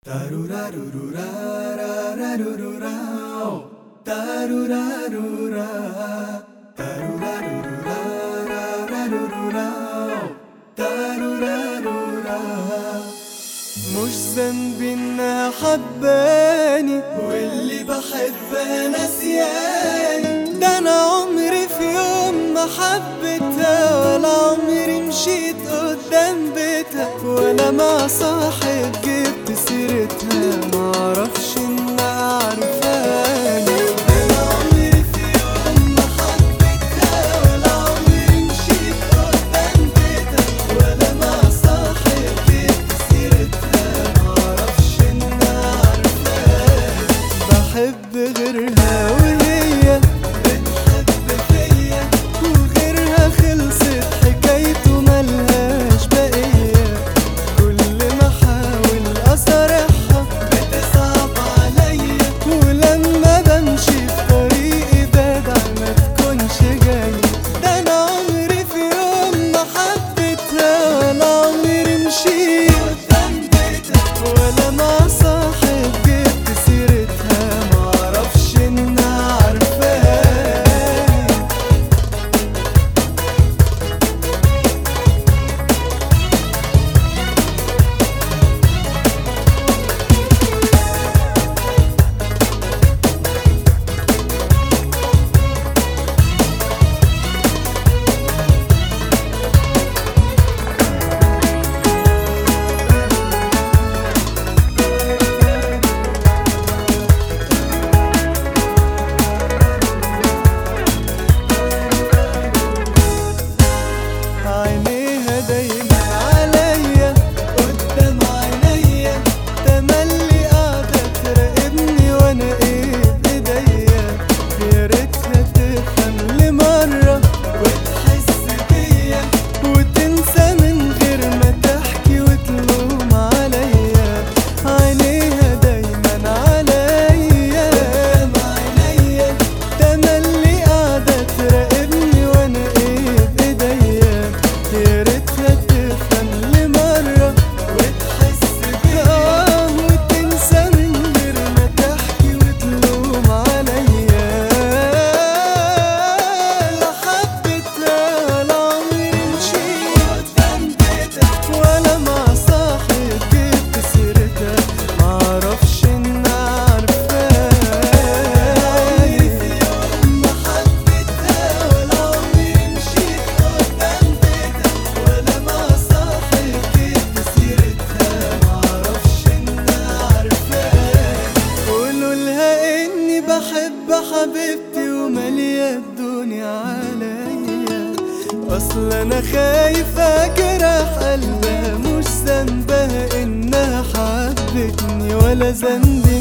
مش ذنبي انها حباني واللي بحبها نسياني، ده انا عمري في يوم ما حبيتها، ولا عمري مشيت قدام بيتها، ولا مع صاحب جبت سيرتها، معرفش انها عارفاني. بحب غيرها وهي بتحب فيا، وغيرها خلصت حكايته ملهاش بقية، كل ما احاول اصارحها بتصعب عليا، ولما بمشي في طريقي بدع ما تكونش جاية، ده انا عمري في يوم ما حبيتها، ولا عمري مشيت قدام بيتها، ولا مع صاحب جبت سيرتها، معرفش انها عارفاني. عينيها دايما عليا قدام عينيا، تملي قاعدة تراقبني وانا ايه بايديا، يا ريتها تفهم لمرة وتحس بيا، وتنسى من غير ما تحكي وتلوم عليا. عينيها دايما عليا قدام عينيا، تملي قاعدة تراقبني وانا ايه بايديا، يا ريتها تفهم لمرة وتحس بيا، وتنسى من غير ما تحكي وتلوم عليا. لا حبيتها ولا عمري مشيت قدام بيتها، ولا مع صاحب جبت سيرتها، معرفش انها عارفاني. في يوم ما حبيتها، ولا عمري مشيت قدام بيتها، ولا مع صاحب جبت سيرتها، معرفش انها عارفاني. قولولها اني بحب حبيبتي ومالية الدنيا عليا، اصل انا خايف اجرح قلبها، مش ذنبها انها حبتني، ولا ذنبي